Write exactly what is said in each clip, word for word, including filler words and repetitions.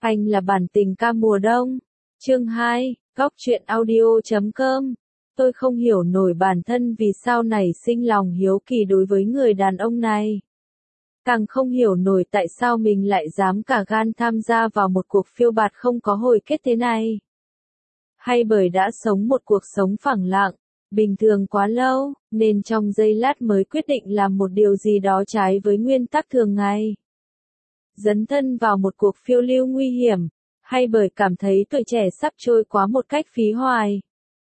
Anh là bản tình ca mùa đông. Chương hai, Góc truyện audio chấm com. Tôi không hiểu nổi bản thân vì sao nảy sinh lòng hiếu kỳ đối với người đàn ông này. Càng không hiểu nổi tại sao mình lại dám cả gan tham gia vào một cuộc phiêu bạt không có hồi kết thế này. Hay bởi đã sống một cuộc sống phẳng lặng, bình thường quá lâu, nên trong giây lát mới quyết định làm một điều gì đó trái với nguyên tắc thường ngày. Dấn thân vào một cuộc phiêu lưu nguy hiểm, hay bởi cảm thấy tuổi trẻ sắp trôi qua một cách phí hoài.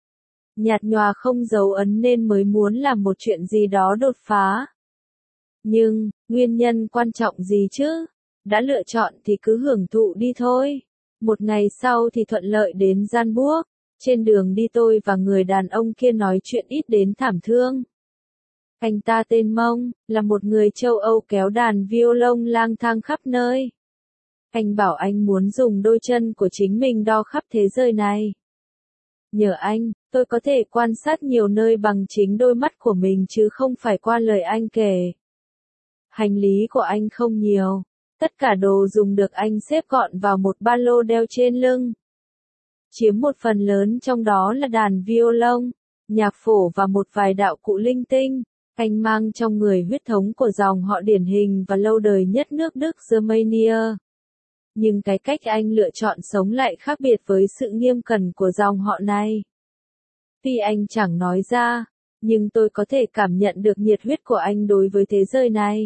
Nhạt nhòa không dấu ấn nên mới muốn làm một chuyện gì đó đột phá. Nhưng, nguyên nhân quan trọng gì chứ? Đã lựa chọn thì cứ hưởng thụ đi thôi. Một ngày sau thì thuận lợi đến gian buốc. Trên đường đi tôi và người đàn ông kia nói chuyện ít đến thảm thương. Anh ta tên Mông, là một người châu Âu kéo đàn violon lang thang khắp nơi. Anh bảo anh muốn dùng đôi chân của chính mình đo khắp thế giới này. Nhờ anh, tôi có thể quan sát nhiều nơi bằng chính đôi mắt của mình chứ không phải qua lời anh kể. Hành lý của anh không nhiều. Tất cả đồ dùng được anh xếp gọn vào một ba lô đeo trên lưng. Chiếm một phần lớn trong đó là đàn violon, nhạc phổ và một vài đạo cụ linh tinh. Anh mang trong người huyết thống của dòng họ điển hình và lâu đời nhất nước Đức Germania. Nhưng cái cách anh lựa chọn sống lại khác biệt với sự nghiêm cẩn của dòng họ này. Tuy anh chẳng nói ra, nhưng tôi có thể cảm nhận được nhiệt huyết của anh đối với thế giới này.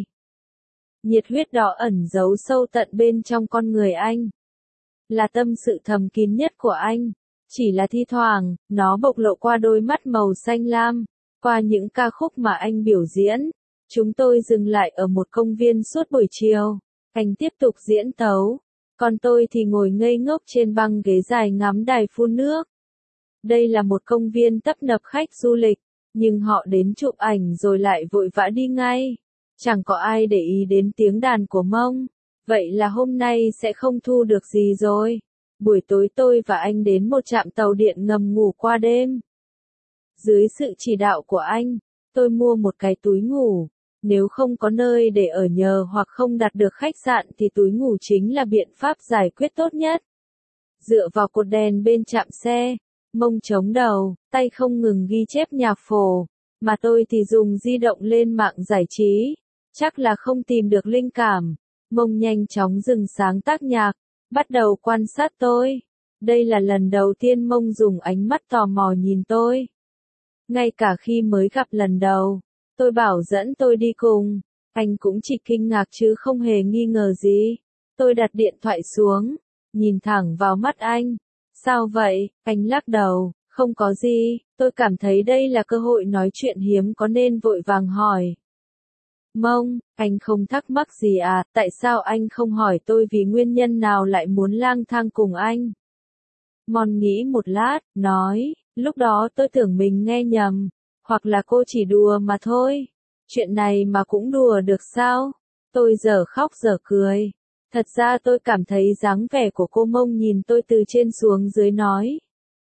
Nhiệt huyết đó ẩn giấu sâu tận bên trong con người anh. Là tâm sự thầm kín nhất của anh. Chỉ là thi thoảng, nó bộc lộ qua đôi mắt màu xanh lam. Qua những ca khúc mà anh biểu diễn. Chúng tôi dừng lại ở một công viên suốt buổi chiều. Anh tiếp tục diễn tấu. Còn tôi thì ngồi ngây ngốc trên băng ghế dài ngắm đài phun nước. Đây là một công viên tấp nập khách du lịch. Nhưng họ đến chụp ảnh rồi lại vội vã đi ngay. Chẳng có ai để ý đến tiếng đàn của Mông. Vậy là hôm nay sẽ không thu được gì rồi. Buổi tối tôi và anh đến một trạm tàu điện ngầm ngủ qua đêm. Dưới sự chỉ đạo của anh, tôi mua một cái túi ngủ. Nếu không có nơi để ở nhờ hoặc không đặt được khách sạn thì túi ngủ chính là biện pháp giải quyết tốt nhất. Dựa vào cột đèn bên trạm xe, Mông chống đầu, tay không ngừng ghi chép nhạc phổ, mà tôi thì dùng di động lên mạng giải trí. Chắc là không tìm được linh cảm. Mông nhanh chóng dừng sáng tác nhạc, bắt đầu quan sát tôi. Đây là lần đầu tiên Mông dùng ánh mắt tò mò nhìn tôi. Ngay cả khi mới gặp lần đầu, tôi bảo dẫn tôi đi cùng. Anh cũng chỉ kinh ngạc chứ không hề nghi ngờ gì. Tôi đặt điện thoại xuống, nhìn thẳng vào mắt anh. Sao vậy? Anh lắc đầu, không có gì. Tôi cảm thấy đây là cơ hội nói chuyện hiếm có nên vội vàng hỏi. Mông, anh không thắc mắc gì à, tại sao anh không hỏi tôi vì nguyên nhân nào lại muốn lang thang cùng anh? Mon nghĩ một lát, nói, lúc đó tôi tưởng mình nghe nhầm, hoặc là cô chỉ đùa mà thôi. Chuyện này mà cũng đùa được sao? Tôi dở khóc dở cười. Thật ra tôi cảm thấy dáng vẻ của cô Mông nhìn tôi từ trên xuống dưới nói.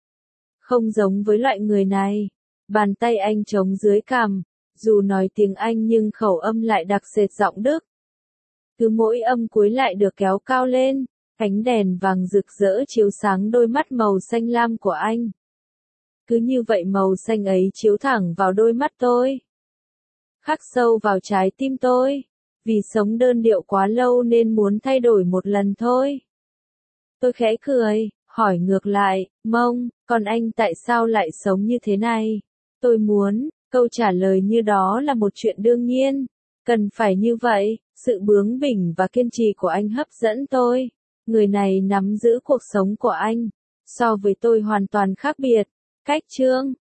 Không giống với loại người này. Bàn tay anh chống dưới cằm. Dù nói tiếng Anh nhưng khẩu âm lại đặc sệt giọng Đức. Cứ mỗi âm cuối lại được kéo cao lên, ánh đèn vàng rực rỡ chiếu sáng đôi mắt màu xanh lam của anh. Cứ như vậy màu xanh ấy chiếu thẳng vào đôi mắt tôi. Khắc sâu vào trái tim tôi. Vì sống đơn điệu quá lâu nên muốn thay đổi một lần thôi. Tôi khẽ cười, hỏi ngược lại, Mông, còn anh tại sao lại sống như thế này? Tôi muốn. Câu trả lời như đó là một chuyện đương nhiên. Cần phải như vậy, sự bướng bỉnh và kiên trì của anh hấp dẫn tôi. Người này nắm giữ cuộc sống của anh. So với tôi hoàn toàn khác biệt. Cách chương,